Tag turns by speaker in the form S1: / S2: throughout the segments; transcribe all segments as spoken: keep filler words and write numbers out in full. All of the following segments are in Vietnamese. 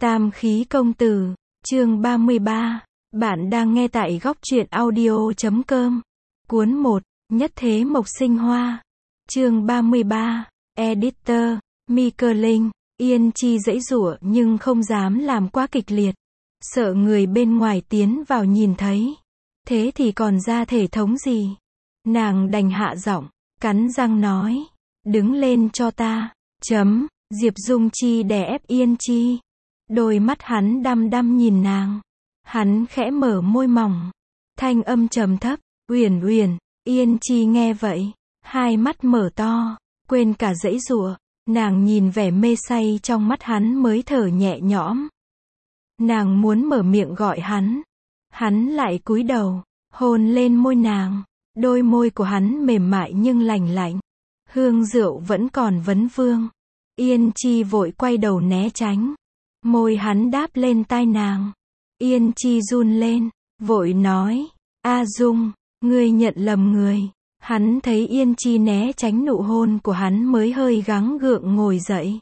S1: Tam khí công tử, chương ba mươi ba. Bạn đang nghe tại góc truyện audio chấm com. Cuốn một, Nhất thế mộc sinh hoa. Chương ba mươi ba. Editor, Mika Linh. Yên Chi giãy giụa nhưng không dám làm quá kịch liệt. Sợ người bên ngoài tiến vào nhìn thấy. Thế thì còn ra thể thống gì? Nàng đành hạ giọng, cắn răng nói. Đứng lên cho ta. Chấm. Diệp Dung Chi đè ép Yên Chi. Đôi mắt hắn đăm đăm nhìn nàng. Hắn khẽ mở môi mỏng. Thanh âm trầm thấp. Uyển Uyển. Yên Chi nghe vậy. Hai mắt mở to. Quên cả giãy giụa. Nàng nhìn vẻ mê say trong mắt hắn mới thở nhẹ nhõm. Nàng muốn mở miệng gọi hắn. Hắn lại cúi đầu. Hôn lên môi nàng. Đôi môi của hắn mềm mại nhưng lành lạnh. Hương rượu vẫn còn vấn vương. Yên Chi vội quay đầu né tránh. Môi hắn đáp lên tai nàng. Yên Chi run lên. Vội nói. A Dung, ngươi nhận lầm người. Hắn thấy Yên Chi né tránh nụ hôn của hắn mới hơi gắng gượng ngồi dậy.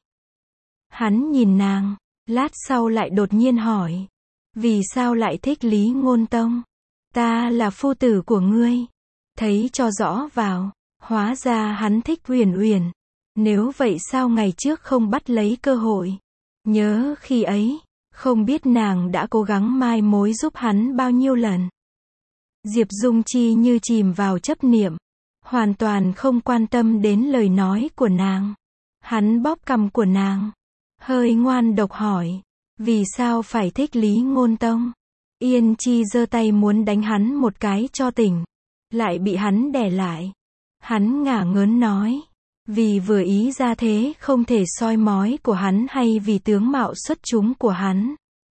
S1: Hắn nhìn nàng. Lát sau lại đột nhiên hỏi. Vì sao lại thích Lý Ngôn Tông? Ta là phu tử của ngươi. Thấy cho rõ vào. Hóa ra hắn thích Uyển Uyển. Nếu vậy sao ngày trước không bắt lấy cơ hội? Nhớ khi ấy, không biết nàng đã cố gắng mai mối giúp hắn bao nhiêu lần. Diệp Dung Chi như chìm vào chấp niệm, hoàn toàn không quan tâm đến lời nói của nàng. Hắn bóp cằm của nàng, hơi ngoan độc hỏi, vì sao phải thích Lý Ngôn Tông? Yên Chi giơ tay muốn đánh hắn một cái cho tỉnh, lại bị hắn đè lại. Hắn ngả ngớn nói, vì vừa ý ra thế không thể soi mói của hắn hay vì tướng mạo xuất chúng của hắn.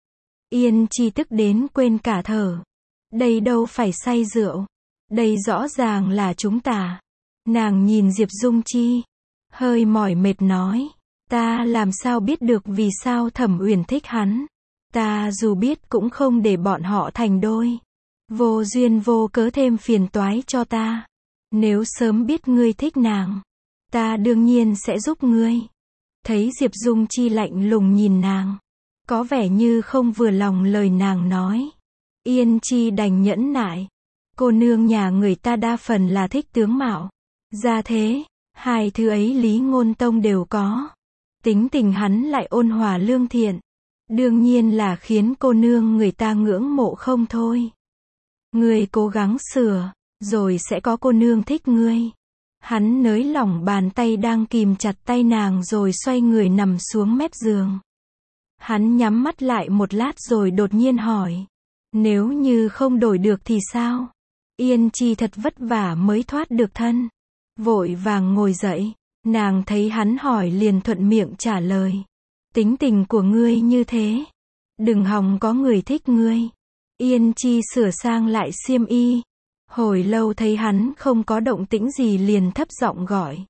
S1: Yên Chi tức đến quên cả thở. Đây đâu phải say rượu. Đây rõ ràng là chúng ta. Nàng nhìn Diệp Dung Chi. Hơi mỏi mệt nói. Ta làm sao biết được vì sao Thẩm Uyển thích hắn. Ta dù biết cũng không để bọn họ thành đôi. Vô duyên vô cớ thêm phiền toái cho ta. Nếu sớm biết ngươi thích nàng, ta đương nhiên sẽ giúp ngươi. Thấy Diệp Dung Chi lạnh lùng nhìn nàng. Có vẻ như không vừa lòng lời nàng nói. Yên Chi đành nhẫn nại. Cô nương nhà người ta đa phần là thích tướng mạo. Ra thế, hai thứ ấy Lý Ngôn Tông đều có. Tính tình hắn lại ôn hòa lương thiện. Đương nhiên là khiến cô nương người ta ngưỡng mộ không thôi. Ngươi cố gắng sửa, rồi sẽ có cô nương thích ngươi. Hắn nới lỏng bàn tay đang kìm chặt tay nàng rồi xoay người nằm xuống mép giường. Hắn nhắm mắt lại một lát rồi đột nhiên hỏi. Nếu như không đổi được thì sao? Yên Chi thật vất vả mới thoát được thân. Vội vàng ngồi dậy. Nàng thấy hắn hỏi liền thuận miệng trả lời. Tính tình của ngươi như thế. Đừng hòng có người thích ngươi. Yên Chi sửa sang lại xiêm y. Hồi lâu thấy hắn không có động tĩnh gì liền thấp giọng gọi.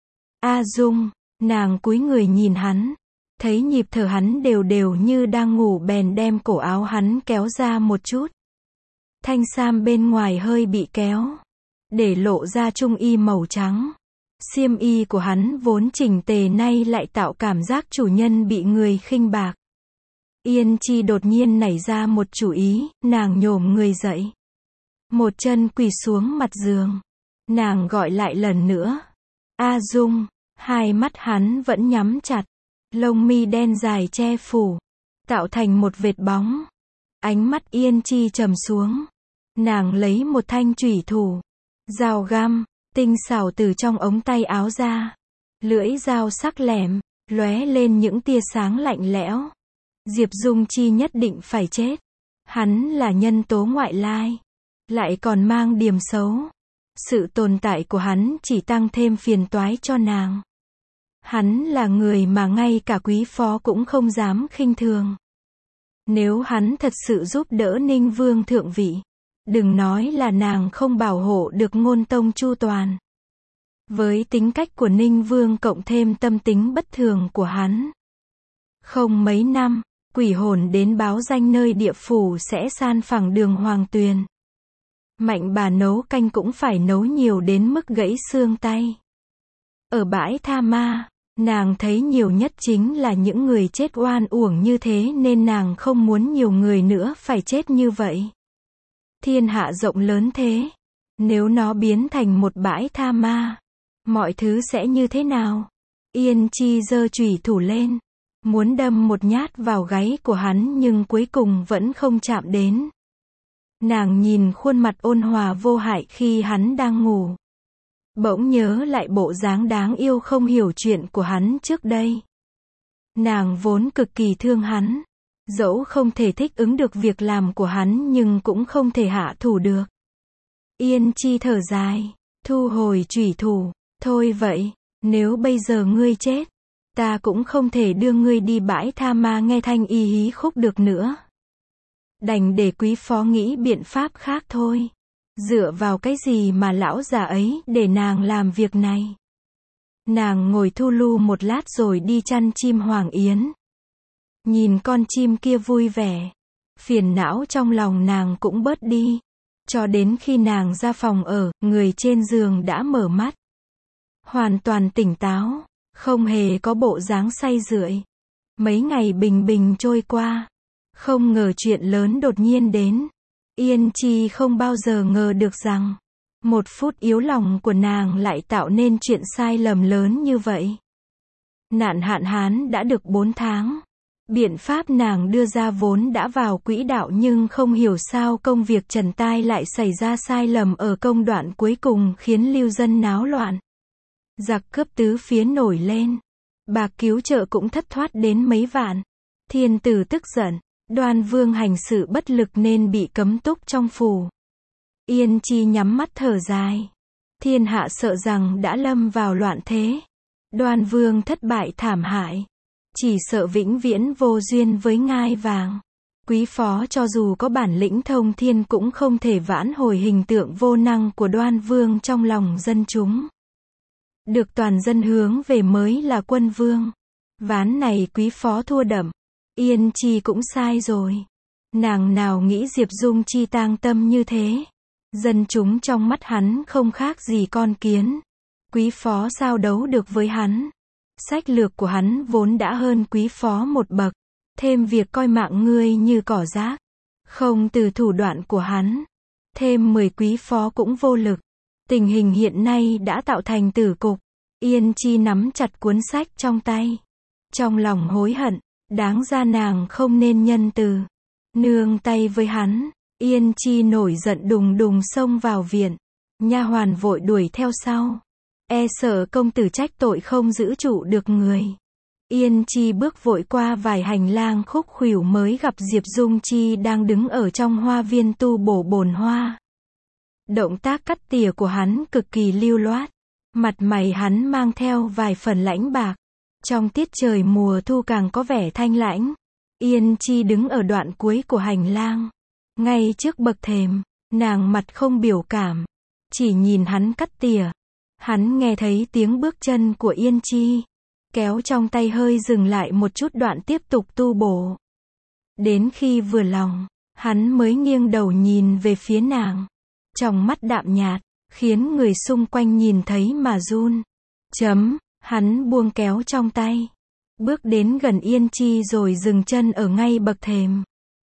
S1: A Dung, nàng cúi người nhìn hắn. Thấy nhịp thở hắn đều đều như đang ngủ bèn đem cổ áo hắn kéo ra một chút. Thanh sam bên ngoài hơi bị kéo. Để lộ ra trung y màu trắng. Xiêm y của hắn vốn chỉnh tề nay lại tạo cảm giác chủ nhân bị người khinh bạc. Yên Chi đột nhiên nảy ra một chủ ý, nàng nhổm người dậy. Một chân quỳ xuống mặt giường. Nàng gọi lại lần nữa. A Dung, hai mắt hắn vẫn nhắm chặt. Lông mi đen dài che phủ. Tạo thành một vệt bóng. Ánh mắt Yên Chi trầm xuống. Nàng lấy một thanh chủy thủ. Dao găm, tinh xảo từ trong ống tay áo ra. Lưỡi dao sắc lẻm, lóe lên những tia sáng lạnh lẽo. Diệp Dung Chi nhất định phải chết. Hắn là nhân tố ngoại lai. Lại còn mang điểm xấu. Sự tồn tại của hắn chỉ tăng thêm phiền toái cho nàng. Hắn là người mà ngay cả quý phó cũng không dám khinh thường. Nếu hắn thật sự giúp đỡ Ninh Vương thượng vị, đừng nói là nàng không bảo hộ được Ngôn Tông chu toàn. Với tính cách của Ninh Vương cộng thêm tâm tính bất thường của hắn, không mấy năm, quỷ hồn đến báo danh nơi địa phủ sẽ san phẳng đường Hoàng Tuyền. Mạnh bà nấu canh cũng phải nấu nhiều đến mức gãy xương tay. Ở bãi tha ma, Nàng thấy nhiều nhất chính là những người chết oan uổng như thế nên nàng không muốn nhiều người nữa phải chết như vậy. Thiên hạ rộng lớn thế. Nếu nó biến thành một bãi tha ma, mọi thứ sẽ như thế nào? Yên Chi giơ chùy thủ lên, muốn đâm một nhát vào gáy của hắn nhưng cuối cùng vẫn không chạm đến. Nàng nhìn khuôn mặt ôn hòa vô hại khi hắn đang ngủ. Bỗng nhớ lại bộ dáng đáng yêu không hiểu chuyện của hắn trước đây. Nàng vốn cực kỳ thương hắn. Dẫu không thể thích ứng được việc làm của hắn nhưng cũng không thể hạ thủ được. Yên Chi thở dài, thu hồi chùy thủ. Thôi vậy, nếu bây giờ ngươi chết, ta cũng không thể đưa ngươi đi bãi tha ma nghe thanh y hí khúc được nữa. Đành để quý phó nghĩ biện pháp khác thôi. Dựa vào cái gì mà lão già ấy để nàng làm việc này? Nàng ngồi thu lu một lát rồi đi chăn chim hoàng yến. Nhìn con chim kia vui vẻ, phiền não trong lòng nàng cũng bớt đi. Cho đến khi nàng ra phòng ở, người trên giường đã mở mắt. Hoàn toàn tỉnh táo, không hề có bộ dáng say rượi. Mấy ngày bình bình trôi qua, không ngờ chuyện lớn đột nhiên đến. Yên Chi không bao giờ ngờ được rằng, một phút yếu lòng của nàng lại tạo nên chuyện sai lầm lớn như vậy. Nạn hạn hán đã được bốn tháng. Biện pháp nàng đưa ra vốn đã vào quỹ đạo nhưng không hiểu sao công việc trần tai lại xảy ra sai lầm ở công đoạn cuối cùng khiến lưu dân náo loạn. Giặc cướp tứ phía nổi lên. Bạc cứu trợ cũng thất thoát đến mấy vạn. Thiên tử tức giận. Đoan Vương hành sự bất lực nên bị cấm túc trong phủ. Yên Chi nhắm mắt thở dài. Thiên hạ sợ rằng đã lâm vào loạn thế. Đoan Vương thất bại thảm hại. Chỉ sợ vĩnh viễn vô duyên với ngai vàng. Quý phó cho dù có bản lĩnh thông thiên cũng không thể vãn hồi hình tượng vô năng của Đoan Vương trong lòng dân chúng. Được toàn dân hướng về mới là quân vương. Ván này quý phó thua đậm. Yên Chi cũng sai rồi. Nàng nào nghĩ Diệp Dung Chi tang tâm như thế. Dân chúng trong mắt hắn không khác gì con kiến. Quý phó sao đấu được với hắn. Sách lược của hắn vốn đã hơn quý phó một bậc. Thêm việc coi mạng ngươi như cỏ rác. Không từ thủ đoạn của hắn. Thêm mười quý phó cũng vô lực. Tình hình hiện nay đã tạo thành tử cục. Yên Chi nắm chặt cuốn sách trong tay. Trong lòng hối hận. Đáng ra nàng không nên nhân từ. Nương tay với hắn. Yên Chi nổi giận đùng đùng xông vào viện. Nha hoàn vội đuổi theo sau. E sợ công tử trách tội không giữ trụ được người. Yên Chi bước vội qua vài hành lang khúc khuỷu mới gặp Diệp Dung Chi đang đứng ở trong hoa viên tu bổ bồn hoa. Động tác cắt tỉa của hắn cực kỳ lưu loát. Mặt mày hắn mang theo vài phần lãnh bạc. Trong tiết trời mùa thu càng có vẻ thanh lãnh. Yên Chi đứng ở đoạn cuối của hành lang. Ngay trước bậc thềm, nàng mặt không biểu cảm. Chỉ nhìn hắn cắt tỉa. Hắn nghe thấy tiếng bước chân của Yên Chi. Kéo trong tay hơi dừng lại một chút đoạn tiếp tục tu bổ. Đến khi vừa lòng, hắn mới nghiêng đầu nhìn về phía nàng. Trong mắt đạm nhạt, khiến người xung quanh nhìn thấy mà run. Chấm, hắn buông kéo trong tay. Bước đến gần Yên Chi rồi dừng chân ở ngay bậc thềm.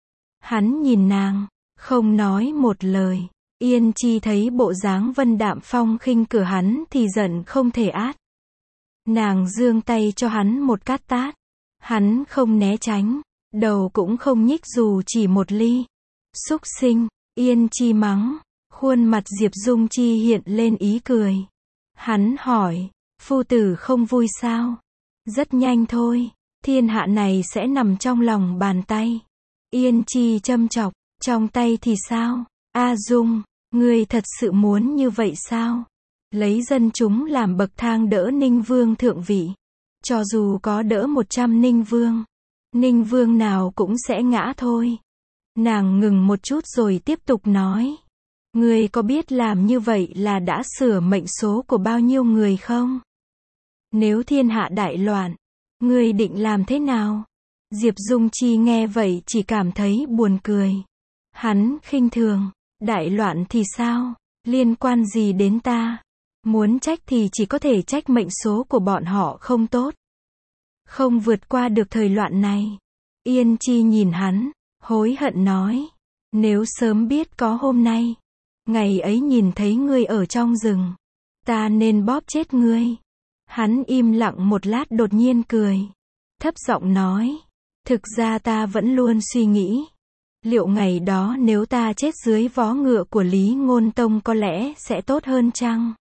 S1: Hắn nhìn nàng, không nói một lời. Yên Chi thấy bộ dáng vân đạm phong khinh của hắn thì giận không thể át. Nàng giương tay cho hắn một cát tát. Hắn không né tránh, đầu cũng không nhích dù chỉ một ly. Súc sinh, Yên Chi mắng. Khuôn mặt Diệp Dung Chi hiện lên ý cười. Hắn hỏi, phu tử không vui sao? Rất nhanh thôi, thiên hạ này sẽ nằm trong lòng bàn tay. Yên Chi châm chọc, trong tay thì sao? A Dung, ngươi thật sự muốn như vậy sao? Lấy dân chúng làm bậc thang đỡ Ninh Vương thượng vị. Cho dù có đỡ một trăm Ninh Vương, Ninh Vương nào cũng sẽ ngã thôi. Nàng ngừng một chút rồi tiếp tục nói. Ngươi có biết làm như vậy là đã sửa mệnh số của bao nhiêu người không? Nếu thiên hạ đại loạn, ngươi định làm thế nào? Diệp Dung Chi nghe vậy chỉ cảm thấy buồn cười. Hắn khinh thường, đại loạn thì sao? Liên quan gì đến ta? Muốn trách thì chỉ có thể trách mệnh số của bọn họ không tốt. Không vượt qua được thời loạn này. Yên Chi nhìn hắn, hối hận nói. Nếu sớm biết có hôm nay, ngày ấy nhìn thấy ngươi ở trong rừng, ta nên bóp chết ngươi. Hắn im lặng một lát đột nhiên cười. Thấp giọng nói. Thực ra ta vẫn luôn suy nghĩ. Liệu ngày đó nếu ta chết dưới vó ngựa của Lý Ngôn Tông có lẽ sẽ tốt hơn chăng?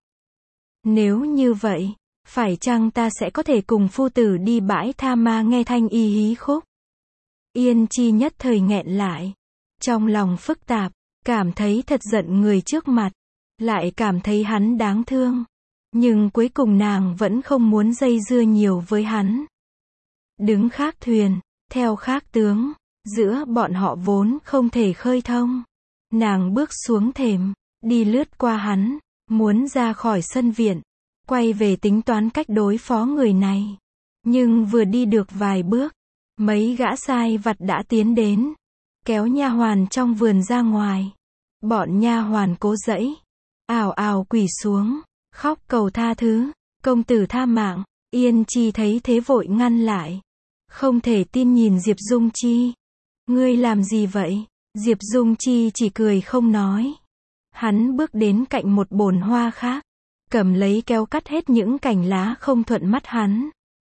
S1: Nếu như vậy, phải chăng ta sẽ có thể cùng phu tử đi bãi Tha Ma nghe thanh y hí khúc? Yên Chi nhất thời nghẹn lại. Trong lòng phức tạp, cảm thấy thật giận người trước mặt, lại cảm thấy hắn đáng thương. Nhưng cuối cùng nàng vẫn không muốn dây dưa nhiều với hắn. Đứng khác thuyền, theo khác tướng, giữa bọn họ vốn không thể khơi thông. Nàng bước xuống thềm, đi lướt qua hắn, muốn ra khỏi sân viện, quay về tính toán cách đối phó người này. Nhưng vừa đi được vài bước, mấy gã sai vặt đã tiến đến, kéo nha hoàn trong vườn ra ngoài. Bọn nha hoàn cố dẫy, ào ào quỳ xuống, khóc cầu tha thứ, công tử tha mạng. Yên Chi thấy thế vội ngăn lại. Không thể tin nhìn Diệp Dung Chi. Ngươi làm gì vậy? Diệp Dung Chi chỉ cười không nói. Hắn bước đến cạnh một bồn hoa khác, cầm lấy kéo cắt hết những cành lá không thuận mắt hắn.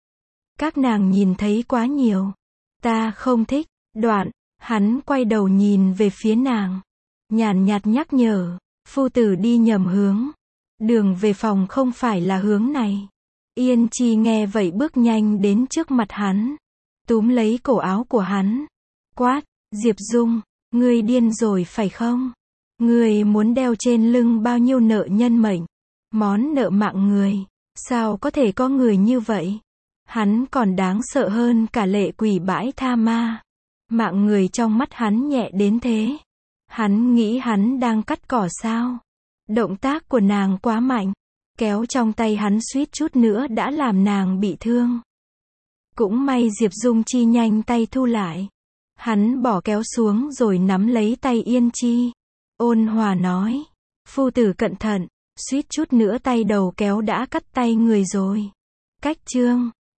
S1: Các nàng nhìn thấy quá nhiều. Ta không thích. Đoạn, hắn quay đầu nhìn về phía nàng. Nhàn nhạt nhắc nhở. Phu tử đi nhầm hướng. Đường về phòng không phải là hướng này. Yên Chi nghe vậy bước nhanh đến trước mặt hắn. Túm lấy cổ áo của hắn. Quát, Diệp Dung, ngươi điên rồi phải không? Ngươi muốn đeo trên lưng bao nhiêu nợ nhân mệnh? Món nợ mạng người. Sao có thể có người như vậy? Hắn còn đáng sợ hơn cả lệ quỷ bãi Tha Ma. Mạng người trong mắt hắn nhẹ đến thế. Hắn nghĩ hắn đang cắt cỏ sao? Động tác của nàng quá mạnh. Kéo trong tay hắn suýt chút nữa đã làm nàng bị thương. Cũng may Diệp Dung Chi nhanh tay thu lại. Hắn bỏ kéo xuống rồi nắm lấy tay Yên Chi. Ôn hòa nói. Phu tử cẩn thận. Suýt chút nữa tay đầu kéo đã cắt tay người rồi. Cách chương